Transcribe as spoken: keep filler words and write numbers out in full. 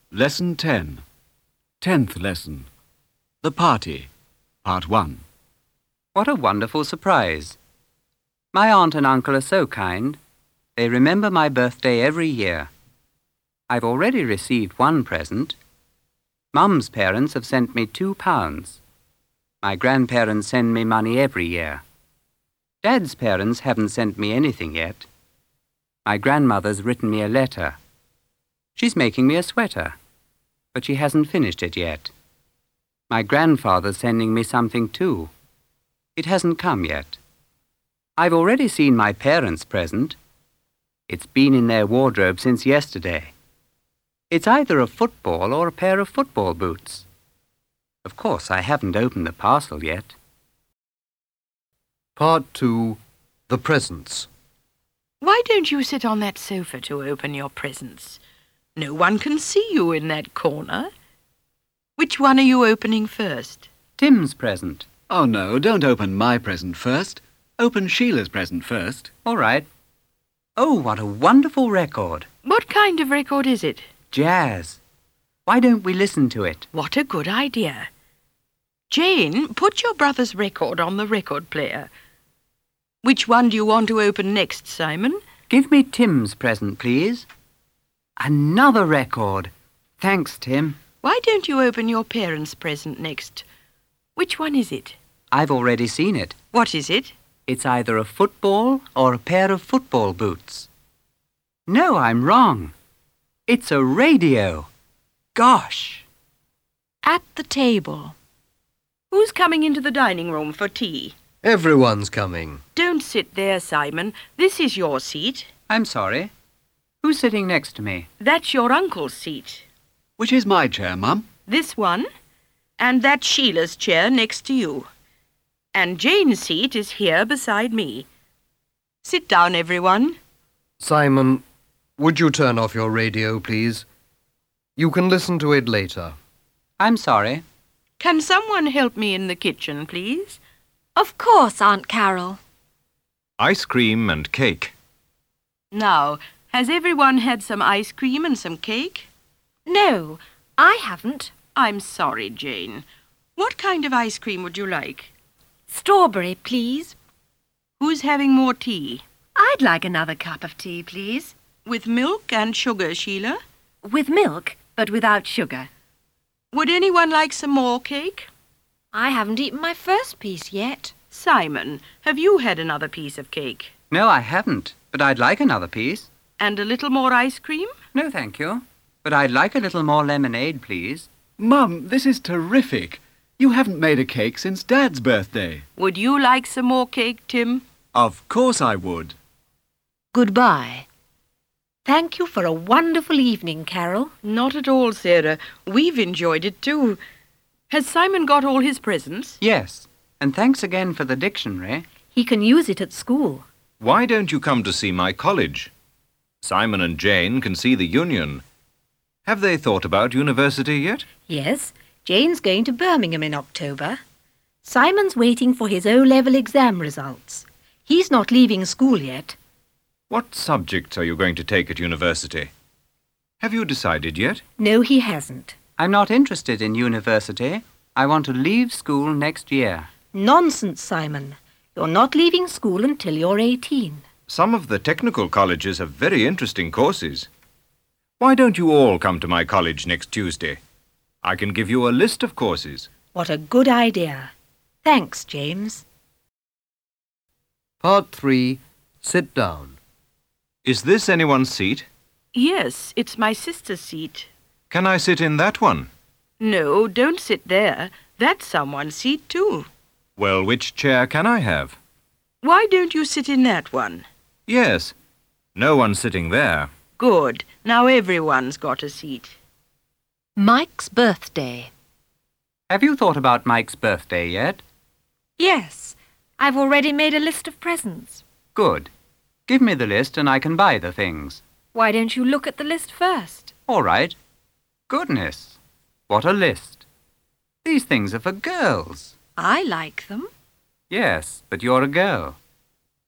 Lesson ten. Tenth lesson. The Party, Part one. What a wonderful surprise. My aunt and uncle are so kind. They remember my birthday every year. I've already received one present. Mum's parents have sent me two pounds. My grandparents send me money every year. Dad's parents haven't sent me anything yet. My grandmother's written me a letter. She's making me a sweater, but she hasn't finished it yet. My grandfather's sending me something too. It hasn't come yet. I've already seen my parents' present. It's been in their wardrobe since yesterday. It's either a football or a pair of football boots. Of course, I haven't opened the parcel yet. Part two. The Presents. Why don't you sit on that sofa to open your presents? No one can see you in that corner. Which one are you opening first? Tim's present. Oh no, don't open my present first. Open Sheila's present first. All right. Oh, what a wonderful record. What kind of record is it? Jazz. Why don't we listen to it? What a good idea. Jane, put your brother's record on the record player. Which one do you want to open next, Simon? Give me Tim's present, please. Another record. Thanks, Tim. Why don't you open your parents' present next? Which one is it? I've already seen it. What is it? It's either a football or a pair of football boots. No, I'm wrong. It's a radio. Gosh! At the table. Who's coming into the dining room for tea? Everyone's coming. Don't sit there, Simon. This is your seat. I'm sorry. Who's sitting next to me? That's your uncle's seat. Which is my chair, Mum? This one. And that's Sheila's chair next to you. And Jane's seat is here beside me. Sit down, everyone. Simon, would you turn off your radio, please? You can listen to it later. I'm sorry. Can someone help me in the kitchen, please? Of course, Aunt Carol. Ice cream and cake. Now, has everyone had some ice cream and some cake? No, I haven't. I'm sorry, Jane. What kind of ice cream would you like? Strawberry, please. Who's having more tea? I'd like another cup of tea, please. With milk and sugar, Sheila? With milk, but without sugar. Would anyone like some more cake? I haven't eaten my first piece yet. Simon, have you had another piece of cake? No, I haven't, but I'd like another piece. And a little more ice cream? No, thank you. But I'd like a little more lemonade, please. Mum, this is terrific. You haven't made a cake since Dad's birthday. Would you like some more cake, Tim? Of course I would. Goodbye. Thank you for a wonderful evening, Carol. Not at all, Sarah. We've enjoyed it too. Has Simon got all his presents? Yes, and thanks again for the dictionary. He can use it at school. Why don't you come to see my college? Simon and Jane can see the Union. Have they thought about university yet? Yes, Jane's going to Birmingham in October. Simon's waiting for his O-level exam results. He's not leaving school yet. What subjects are you going to take at university? Have you decided yet? No, he hasn't. I'm not interested in university. I want to leave school next year. Nonsense, Simon. You're not leaving school until you're eighteen. Some of the technical colleges have very interesting courses. Why don't you all come to my college next Tuesday? I can give you a list of courses. What a good idea. Thanks, James. Part three. Sit down. Is this anyone's seat? Yes, it's my sister's seat. Can I sit in that one? No, don't sit there. That's someone's seat too. Well, which chair can I have? Why don't you sit in that one? Yes. No one's sitting there. Good. Now everyone's got a seat. Mike's birthday. Have you thought about Mike's birthday yet? Yes, I've already made a list of presents. Good. Give me the list and I can buy the things. Why don't you look at the list first? All right. Goodness, what a list. These things are for girls. I like them. Yes, but you're a girl.